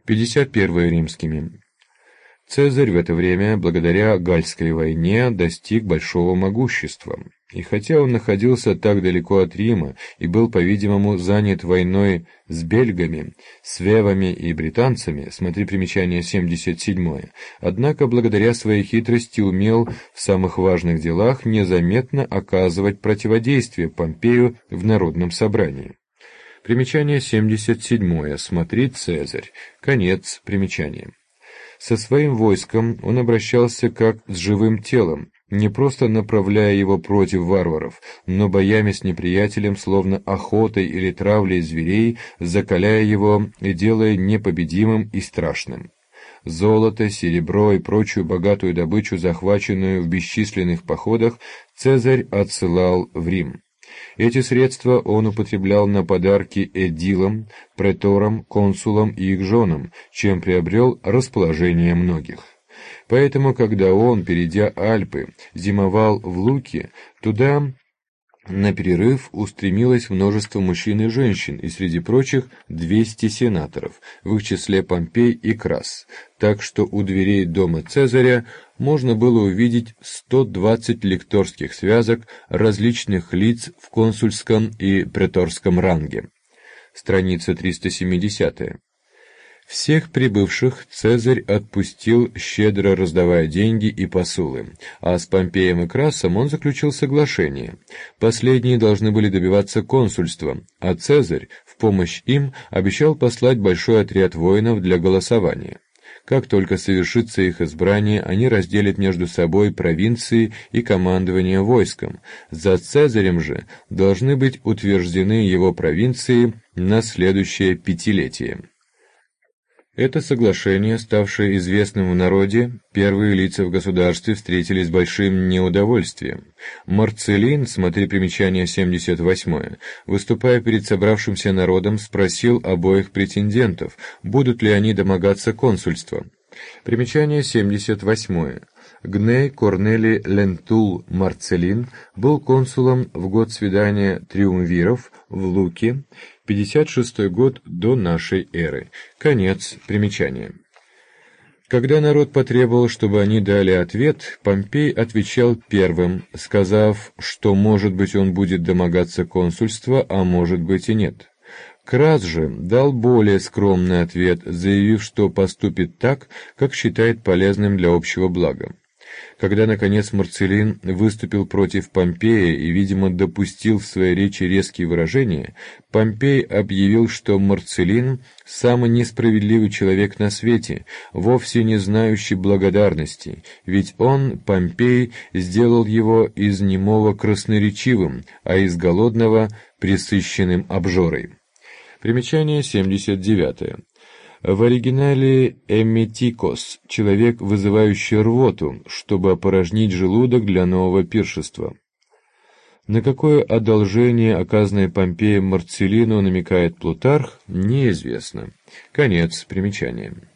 51 римскими. Цезарь в это время, благодаря Гальской войне, достиг большого могущества. И хотя он находился так далеко от Рима и был, по-видимому, занят войной с бельгами, свевами и британцами, смотри примечание 77, однако благодаря своей хитрости умел в самых важных делах незаметно оказывать противодействие Помпею в народном собрании. Примечание 77, смотри Цезарь, конец примечания. Со своим войском он обращался как с живым телом, не просто направляя его против варваров, но боями с неприятелем, словно охотой или травлей зверей, закаляя его и делая непобедимым и страшным. Золото, серебро и прочую богатую добычу, захваченную в бесчисленных походах, Цезарь отсылал в Рим. Эти средства он употреблял на подарки эдилам, преторам, консулам и их женам, чем приобрел расположение многих. Поэтому, когда он, перейдя Альпы, зимовал в Луке, туда на перерыв устремилось множество мужчин и женщин, и среди прочих 200 сенаторов, в их числе Помпей и Крас, так что у дверей дома Цезаря можно было увидеть 120 лекторских связок различных лиц в консульском и преторском ранге. Страница 370. Всех прибывших Цезарь отпустил, щедро раздавая деньги и посулы, а с Помпеем и Красом он заключил соглашение. Последние должны были добиваться консульства, а Цезарь в помощь им обещал послать большой отряд воинов для голосования. Как только совершится их избрание, они разделят между собой провинции и командование войском. За Цезарем же должны быть утверждены его провинции на следующее пятилетие. Это соглашение, ставшее известным в народе, первые лица в государстве встретили с большим неудовольствием. Марцелин, смотри примечание 78, выступая перед собравшимся народом, спросил обоих претендентов, будут ли они домогаться консульства. Примечание 78. Гней Корнелий Лентул Марцелин был консулом в год свидания триумвиров в Луке, 56 год до нашей эры. Конец примечания. Когда народ потребовал, чтобы они дали ответ, Помпей отвечал первым, сказав, что, может быть, он будет домогаться консульства, а может быть и нет. Крас же дал более скромный ответ, заявив, что поступит так, как считает полезным для общего блага. Когда, наконец, Марцелин выступил против Помпея и, видимо, допустил в своей речи резкие выражения, Помпей объявил, что Марцелин – самый несправедливый человек на свете, вовсе не знающий благодарности, ведь он, Помпей, сделал его из немого красноречивым, а из голодного – пресыщенным обжорой. Примечание 79. В оригинале «эметикос» — человек, вызывающий рвоту, чтобы опорожнить желудок для нового пиршества. На какое одолжение, оказанное Помпеем Марцелину, намекает Плутарх, неизвестно. Конец примечания.